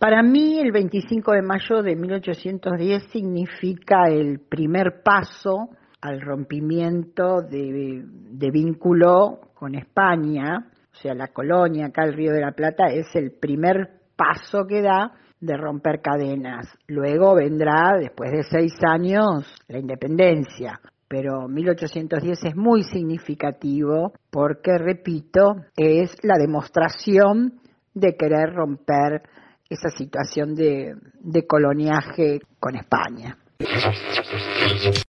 Para mí, el 25 de mayo de 1810 significa el primer paso al rompimiento de vínculo con España, o sea, la colonia acá, el Río de la Plata, es el primer paso que da de romper cadenas. Luego vendrá, después de 6 años, la independencia. Pero 1810 es muy significativo porque, repito, es la demostración de querer romper esa situación de coloniaje con España.